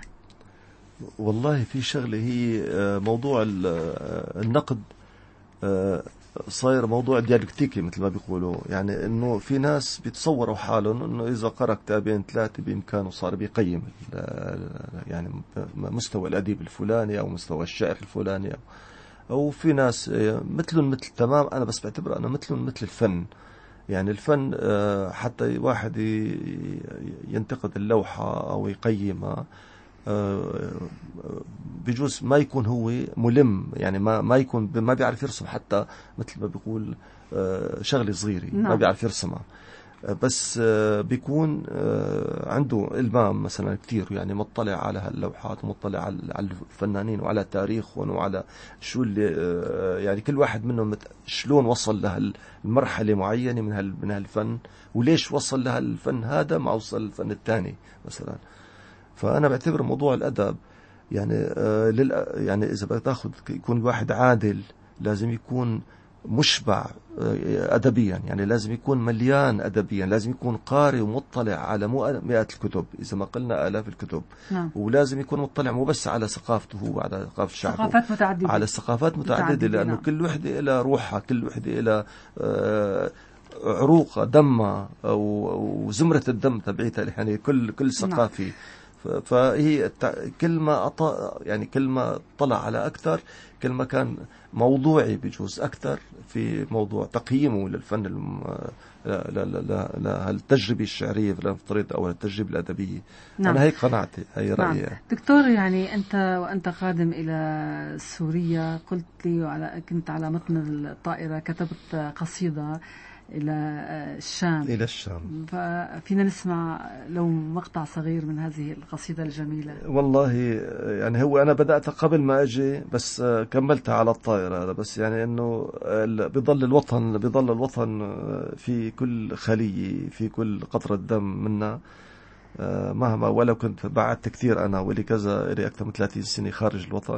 والله في شغلة هي موضوع النقد صاير موضوع ديالكتيكي مثل ما بيقولوا، يعني انه في ناس بيتصوروا حالهم انه اذا قرأ كتابين ثلاثه بامكانه صار بيقيم يعني مستوى الاديب الفلاني او مستوى الشاعر الفلاني، او في ناس مثلهم مثل تمام. انا بس بعتبر انا مثلهم مثل الفن، يعني الفن حتى واحد ينتقد اللوحة أو يقيمها بجوز ما يكون هو ملم، يعني ما ما يكون ما بيعرف يرسم، حتى مثل ما بيقول شغلة صغيرة ما بيعرف يرسمها، بس بيكون عنده إلمام مثلا كتير، يعني مطلع على هاللوحات ومطلع على الفنانين وعلى تاريخهم وعلى شو اللي يعني كل واحد منهم شلون وصل لهالمرحلة معينة من هال من هالفن، وليش وصل لهالفن هذا ما وصل للفن الثاني مثلا. فأنا بعتبر موضوع الأدب يعني لل يعني إذا بدك تاخذ يكون الواحد عادل لازم يكون مشبع أدبيا، يعني لازم يكون مليان أدبيا، لازم يكون قارئ ومطلع على مئات الكتب إذا ما قلنا آلاف الكتب. نعم. ولازم يكون مطلع مو بس على ثقافته وعلى ثقافة شعبه، ثقافات متعددة، على ثقافات متعددة, متعددة لأنه نعم. كل وحدة إلى روحها، كل وحدة إلى عروقها دمها وزمرة الدم تبعيتها، يعني كل كل ثقافة نعم. فهي كل ما أط... يعني كل ما طلع على أكثر كل ما كان موضوعي بجوز أكثر في موضوع تقييمه للفن الم... للتجربة الشعرية فلنفترض أو التجربة الأدبية. نعم. أنا هيك قناعتي، هي رأيي. نعم. دكتور، يعني أنت وأنت قادم إلى سوريا قلت لي وعلى كنت على متن الطائرة كتبت قصيدة إلى الشام إلى الشام ففينا نسمع لو مقطع صغير من هذه القصيدة الجميلة. والله يعني هو أنا بدأت قبل ما أجي بس كملتها على الطائرة هذا، بس يعني إنه بيضل الوطن بيضل الوطن في كل خلية، في كل قطرة دم منا مهما، ولو كنت بعدت كثير أنا ولي كذا لي أكثر من ثلاثين سنة خارج الوطن.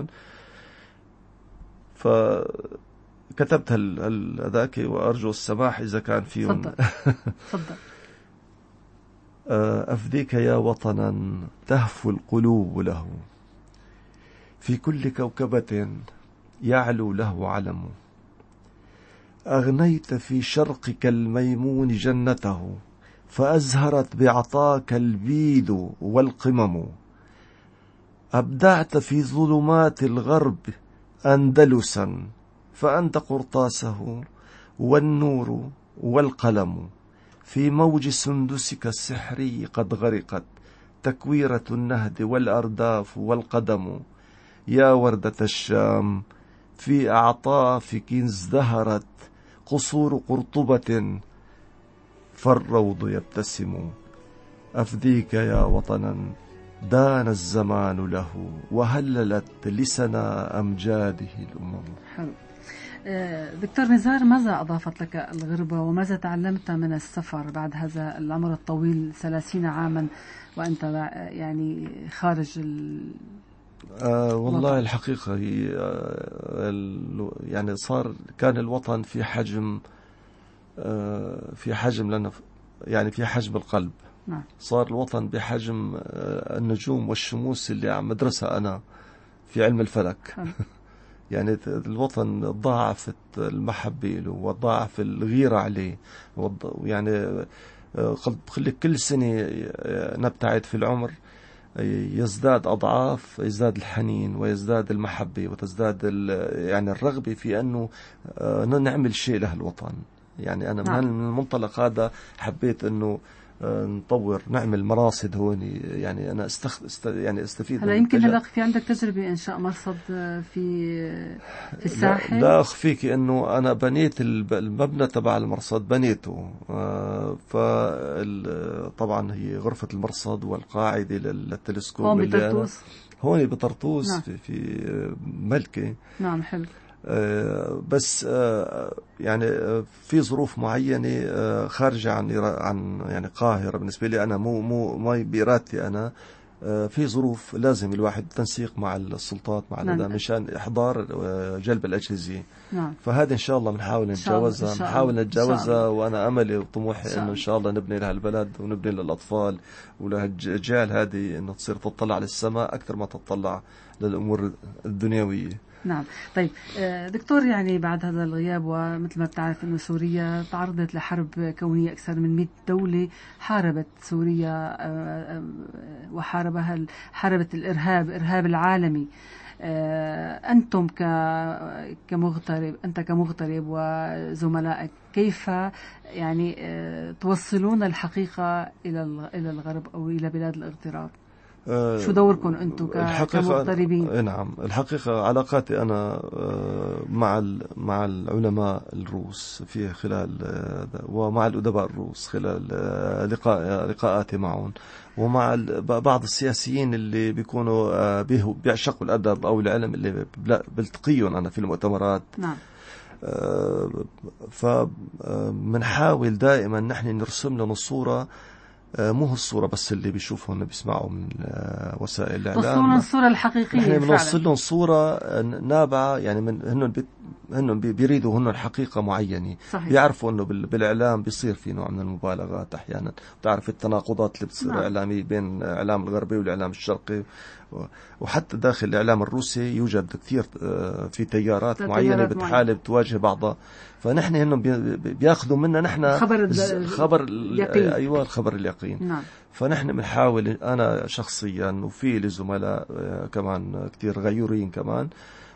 ف كتبت هذاك وأرجو السماح إذا كان فيهم. تفضل. أفديك يا وطنا تهفو القلوب له، في كل كوكبة يعلو له علم، أغنيت في شرقك الميمون جنته، فأزهرت بعطاك البيد والقمم، أبدعت في ظلمات الغرب أندلسا، فأنت قرطاسه والنور والقلم، في موج سندسك السحري قد غرقت تكويرة النهد والأرداف والقدم، يا وردة الشام في أعطافك ازدهرت قصور قرطبة فالروض يبتسم، أفديك يا وطنا دان الزمان له وهللت لسنا أمجاده الأمم. حلو. دكتور نزار، ماذا أضافت لك الغربة وماذا تعلمت من السفر بعد هذا العمر الطويل ثلاثين عاما وأنت يعني خارج ال... آه والله الحقيقة هي آه يعني صار كان الوطن في حجم آه في حجم لنا يعني في حجم القلب. نعم. صار الوطن بحجم آه النجوم والشموس اللي عم أدرسها أنا في علم الفلك. يعني الوطن ضاعفت المحبة له وضاعف الغيرة عليه، يعني خليك كل سنة نبتعد في العمر يزداد أضعاف، يزداد الحنين ويزداد المحبة وتزداد يعني الرغبة في أنه نعمل شيء له الوطن. يعني أنا نعم. من المنطلق هذا حبيت أنه نطور نعمل مراصد هون، يعني أنا استخ... است... يعني استفيد. هلا يمكن هلا في عندك تجربة إنشاء مرصد في في الساحل. لا, لا أخفيك إنه أنا بنيت المبنى تبع المرصد بنيته، فطبعا هي غرفة المرصد والقاعدة للتلسكوب هون بطرطوس، هون بطرطوس نعم. في, في ملكة. نعم حلو. آه بس آه يعني آه في ظروف معينة آه خارجة عن عن يعني قاهرة بالنسبة لي أنا، مو مو ما بإرادتي أنا، آه في ظروف لازم الواحد تنسيق مع السلطات مع نعم. مشان إحضار آه جلب الأجهزة. نعم. فهذا إن شاء الله بنحاول نتجاوزها بنحاول نتجاوزها وأنا أملي وطموحي إنه إن شاء الله نبني لها البلد ونبني للأطفال ولهالأجيال هذه إنه تصير تطلع للسماء أكثر ما تطلع للأمور الدنيوية. نعم. طيب دكتور، يعني بعد هذا الغياب ومثل ما بتعرف أنه سوريا تعرضت لحرب كونية، أكثر من مئة دولة حاربت سوريا وحاربها حاربت الإرهاب إرهاب العالمي. أنتم كمغترب أنت كمغترب وزملائك كيف يعني توصلون الحقيقة إلى إلى الغرب أو إلى بلاد الاغتراب؟ شو دوركم أنتم كمغتربين؟ نعم، الحقيقة علاقاتي أنا مع مع العلماء الروس في خلال ومع الأدباء الروس خلال لقاء لقاءاتي معهم، ومع بعض السياسيين اللي بيكونوا بيعشقوا الأدب أو العلم اللي بلتقيهم أنا في المؤتمرات. نعم. فمنحاول دائما نحن نرسم لهم الصورة، مو الصورة بس اللي بيشوفوا انه بيسمعوا من وسائل الإعلام، توصلون الصورة الحقيقية. نحن بنوصل لهم صورة نابعة، يعني من هن هن بيريدوا هن الحقيقة معينة. صحيح. بيعرفوا انه بالإعلام بيصير في نوع من المبالغات أحيانا، بتعرف التناقضات اللي بتصير نعم. إعلامية بين الإعلام الغربي والإعلام الشرقي، وحتى داخل الإعلام الروسي يوجد كثير في تيارات معينة بتحارب تواجه بعضها. فنحن هن بياخذوا منا نحن خبر خبر اليقين. أيوة، الخبر اليقين. نعم. فنحن بنحاول، أنا شخصيا وفي لزملاء كمان كتير غيورين كمان،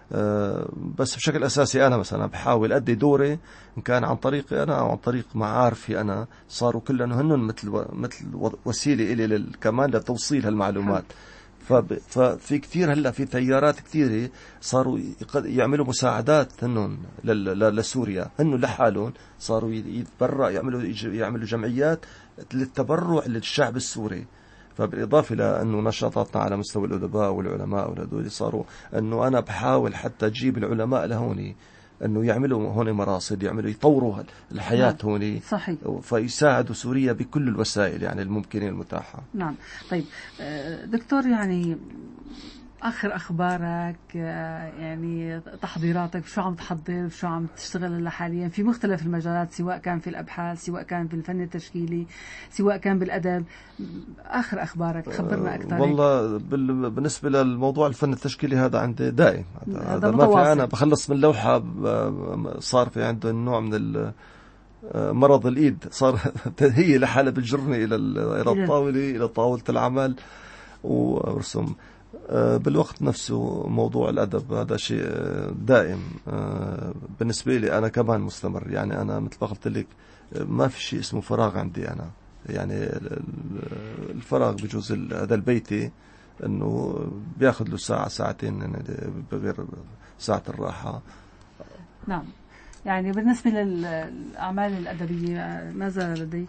بس بشكل أساسي أنا مثلا بحاول أدي دوري إن كان عن طريقي أنا أو عن طريق معارفي أنا، صاروا كلهم هن مثل مثل وسيلة إلي كمان لتوصيل هالمعلومات. ففي كثير هلا في تيارات كثيرة صاروا يعملوا مساعدات هنن لسوريا، هنن لحالهم صاروا يتبرع، يعملوا يعملوا جمعيات للتبرع للشعب السوري. فبالإضافة لأنه نشاطاتنا على مستوى الأدباء والعلماء والهدول، صاروا أنه أنا بحاول حتى أجيب العلماء لهوني، أنه يعملوا هون مراصد، يعملوا يطوروا الحياة نعم. هوني. صحيح. فيساعدوا سوريا بكل الوسائل يعني الممكنة المتاحة. نعم. طيب دكتور، يعني آخر أخبارك، يعني تحضيراتك، شو عم تحضر، شو عم تشتغل حاليا في مختلف المجالات، سواء كان في الأبحاث، سواء كان في الفن التشكيلي، سواء كان بالأدب. آخر أخبارك خبرنا أكثر. والله بالنسبة للموضوع الفن التشكيلي هذا عندي دائم، هذا ما في. أنا بخلص من لوحة صار في عنده النوع من مرض الإيد، صار هي لحالة بتجرني إلى إلى الطاولة إلى طاولة العمل ورسم. بالوقت نفسه موضوع الأدب هذا شيء دائم بالنسبة لي. أنا كمان مستمر، يعني أنا مثل ما قلت لك ما في شيء اسمه فراغ عندي أنا، يعني الفراغ بجوز هذا البيتي أنه بياخذ له ساعة ساعتين بغير ساعة الراحة. نعم. يعني بالنسبة للأعمال الأدبية ماذا لديك؟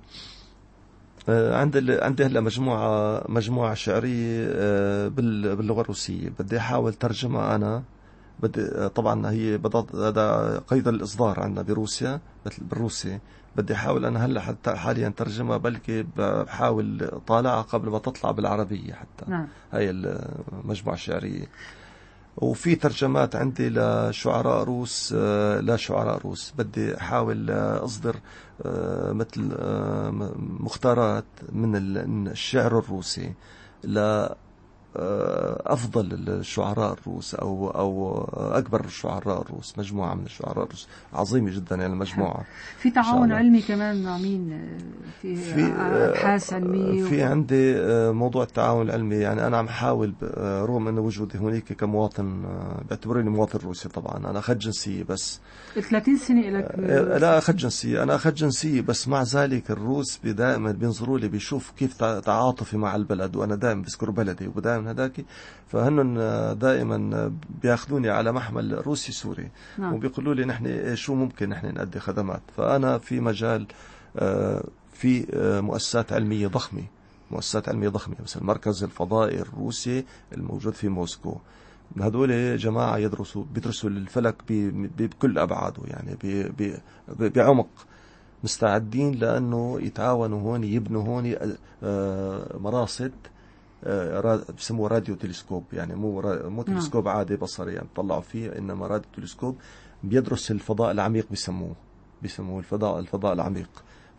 عندي عندي هلا مجموعة مجموعة شعرية باللغة الروسية، بدي أحاول ترجمها أنا. بدي طبعا هي بدأت هذا قيد الإصدار عندنا بروسيا مثل بالروسي، بدي أحاول أنا هلا حتى حاليا ترجمها، بلكي بحاول طالعها قبل ما تطلع بالعربية حتى. نعم. هاي المجموعة الشعرية. وفي ترجمات عندي لشعراء روس، لا شعراء روس بدي أحاول أصدر مثل مختارات من الشعر الروسي لأفضل الشعراء الروس أو أو أكبر الشعراء الروس، مجموعة من الشعراء الروس عظيمة جدا يعني المجموعة. في تعاون علمي كمان مع مين؟ في, في أبحاث علمية؟ في و... عندي موضوع التعاون العلمي، يعني أنا عم حاول رغم أنه وجودي هناك كمواطن، بعتبرني مواطن روسي طبعا، أنا أخذ جنسية بس ثلاثين سنة لك. لا أخذ جنسية، أنا أخذ جنسية بس مع ذلك الروس دائما بينظروا لي، بيشوف كيف تعاطفي مع البلد، وأنا دائما بذكر بلدي ودائما هذاك، فهن دائما بياخذوني على محمل روسي سوري. نعم. وبيقولوا لي نحن شو ممكن نحن نؤدي خدمات. فأنا في مجال في مؤسسات علمية ضخمة، مؤسسات علمية ضخمة مثل المركز الفضائي الروسي الموجود في موسكو. هذول جماعة يدرسوا بيدرسوا الفلك بكل أبعاده، يعني بعمق، مستعدين لأنه يتعاونوا هون، يبنوا هون مراصد بسموه راديو تلسكوب، يعني مو مو تلسكوب عادي بصري يعني طلعوا فيه، إنما راديو تلسكوب بيدرس الفضاء العميق، بيسموه بيسموه الفضاء الفضاء العميق.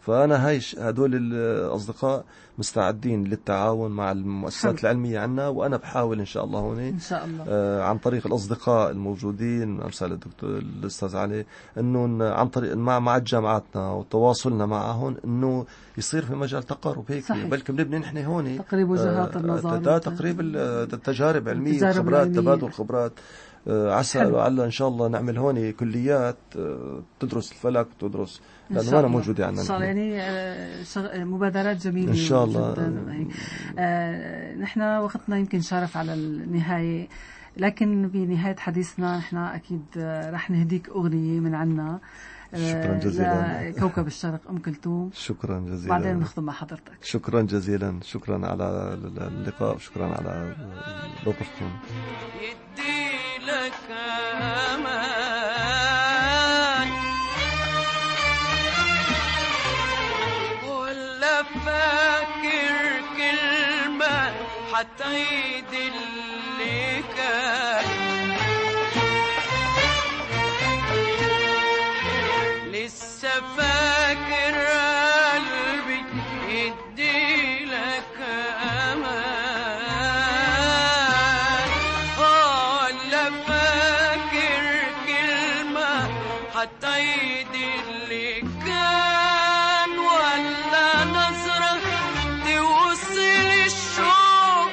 فأنا هاي هدول الأصدقاء مستعدين للتعاون مع المؤسسات العلمية عنا، وأنا بحاول إن شاء الله هون إن شاء الله آه عن طريق الأصدقاء الموجودين أمثال الدكتور الأستاذ علي، إنه عن طريق مع مع جامعاتنا وتواصلنا معهم إنه يصير في مجال تقارب هيك، بلكي بنبني نحن هون تقريب وجهات النظر، آه تقريب التجارب علمية وخبرات، تبادل خبرات. عسى لعل إن شاء الله نعمل هون كليات تدرس الفلك وتدرس، لأنه أنا موجودة عندنا. إن شاء الله، يعني مبادرات جميلة إن شاء الله. آه نحن وقتنا يمكن شارف على النهاية، لكن بنهاية حديثنا نحن أكيد رح نهديك أغنية من عنا. شكرا جزيلا. كوكب الشرق أم كلثوم. شكرا جزيلا. بعدين نختم مع حضرتك. شكرا جزيلا، شكرا على اللقاء وشكرا على الأوبرتون. يدي لك أمان ولا فاكر كلمة حتى يدلي كان لسه فاكر قلبي يدي لك أمان ولا فاكر كلمة حتى يدلي كان ولا نظرة توصل الشوق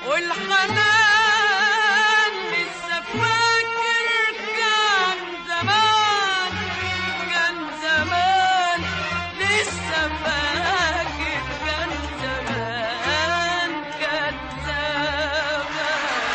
والحنان لسه فاكر كان زمان كان زمان لسه فاكر كان زمان كان زمان.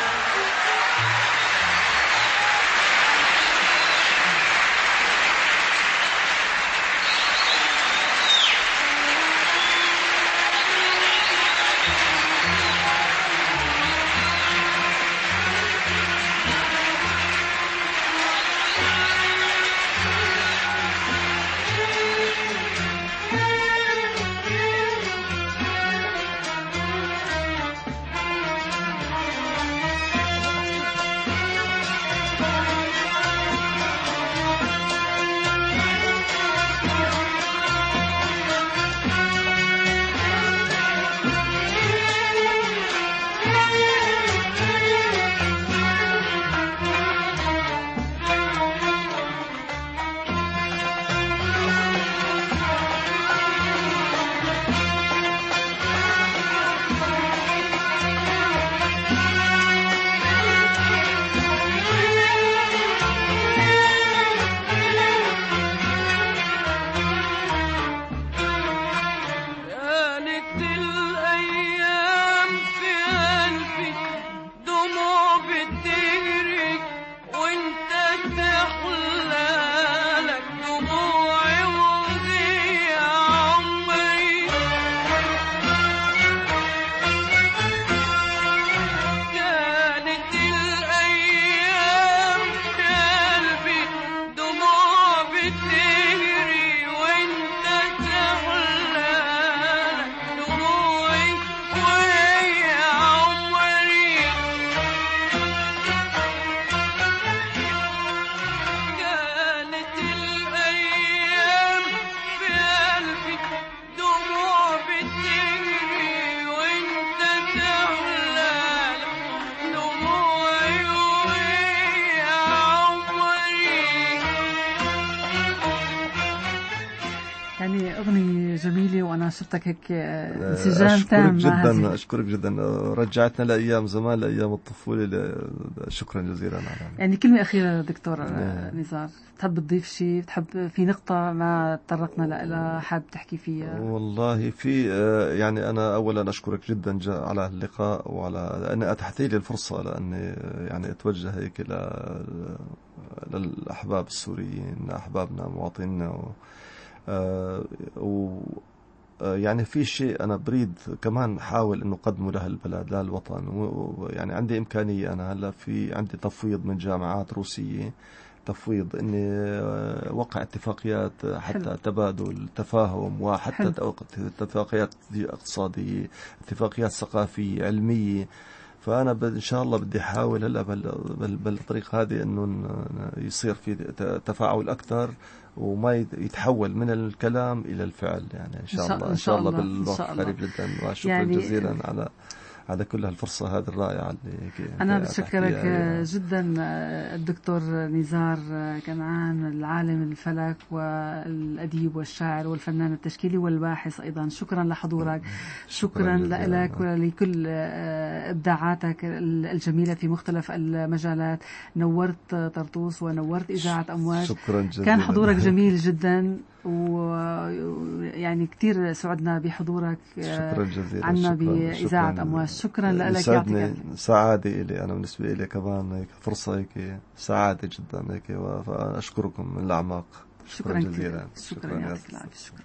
شفتك هيك انسجام تام جدا مع أشكرك جدا، رجعتنا لأيام زمان، لأيام الطفولة. شكرا جزيلا. يعني كلمة أخيرة دكتور نزار، بتحب تضيف شيء؟ بتحب في نقطة ما تطرقنا لها حاب تحكي فيها؟ والله في يعني أنا أولا أشكرك جدا على اللقاء وعلى أن أتحتي لي الفرصة لأني يعني أتوجه هيك للأحباب السوريين، أحبابنا مواطنينا و آه و يعني في شيء أنا بريد كمان حاول إنه قدمه لهالبلد لهالوطن، ويعني عندي إمكانية أنا هلا في عندي تفويض من جامعات روسية، تفويض إني وقع اتفاقيات حتى حلو. تبادل تفاهم، وحتى حلو. اتفاقيات اقتصادية، اتفاقيات ثقافية علمية، فأنا إن شاء الله بدي أحاول هلا بالطريق هذه إنه يصير في تفاعل أكثر وما يتحول من الكلام إلى الفعل، يعني إن شاء الله إن شاء الله بالوقت قريب جدا. وشكرا يعني جزيلا على على كل هالفرصة هذه الرائعة اللي أنا بتشكرك جدا الدكتور نزار كنعان، العالم الفلك والأديب والشاعر والفنان التشكيلي والباحث أيضا. شكرا لحضورك، شكرا, شكرا لك ولكل إبداعاتك الجميلة في مختلف المجالات. نورت طرطوس ونورت إذاعة أمواج. شكرا جزيلا. كان حضورك جميل جدا، ويعني كتير سعدنا بحضورك عنا بإذاعة أمواج. شكرا لك. يسعدني، سعادة إلي أنا بالنسبة إلي كمان هيك فرصة، هيك سعادة جدا هيك، فأشكركم من الأعماق. شكرا جزيلا. شكرا يعطيك العافية. شكرا.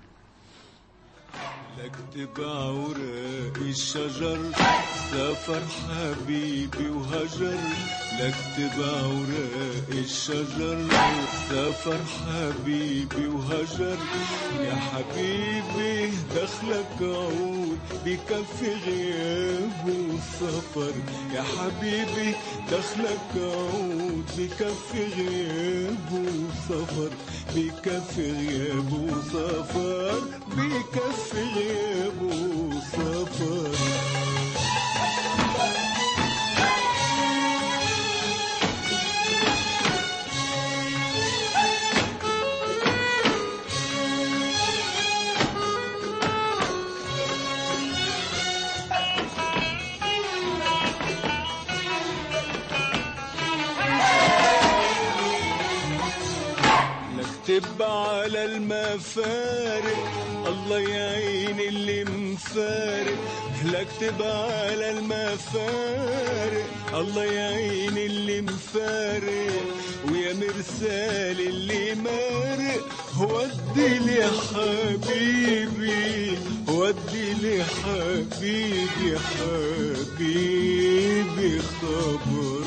لكتب أوراق الشجر سافر حبيبي وهجر، لكتب أوراق الشجر سافر حبيبي وهجر، يا حبيبي دخلك عود بكفي غياب وسفر، يا حبيبي دخلك عود بكفي غياب وسفر، بكفي غياب وسفر، بكفي غياب وسفر. لكتب على المفارق الله يعين اللي مفارق، لكتب على المفارق الله يعين اللي مفارق، ويا مرسال اللي مارق ودي لي حبيبي، ودي لي حبيبي حبيبي خبر.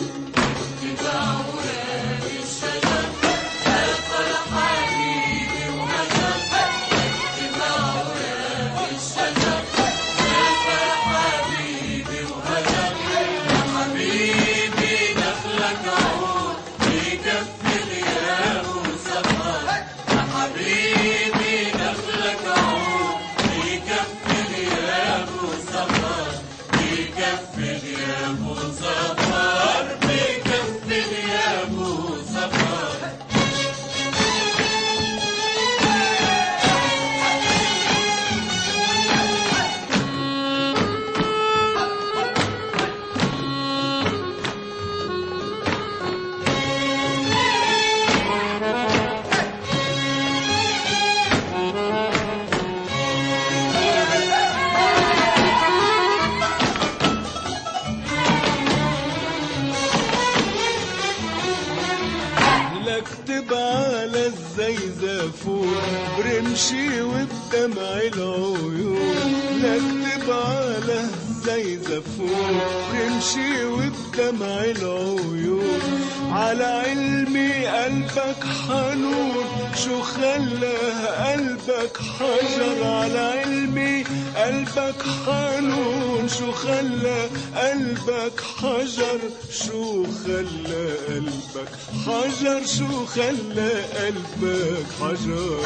لكتب على الزيزفون برمشي وبدمع العيون، لكتب على الزيزفون برمشي وبدمع العيون، على علمي قلبك حنون شو خلاه قلبك حجر، على علمي قلبك حنون شو خلى قلبك حجر، شو خلى قلبك حجر، شو خلى قلبك حجر.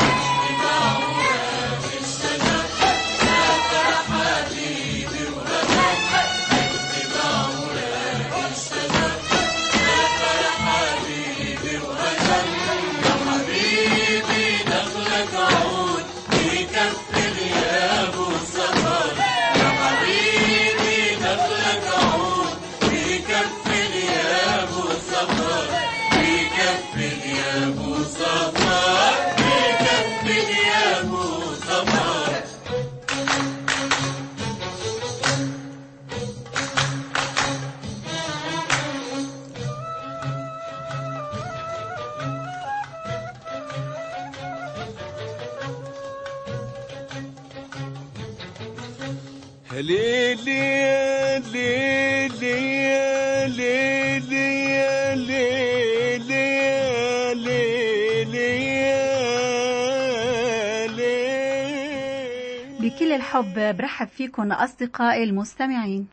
ليلي يا ليلي يا ليلي يا ليلي يا ليلي يا ليلي. بكل الحب برحب فيكم أصدقائي المستمعين.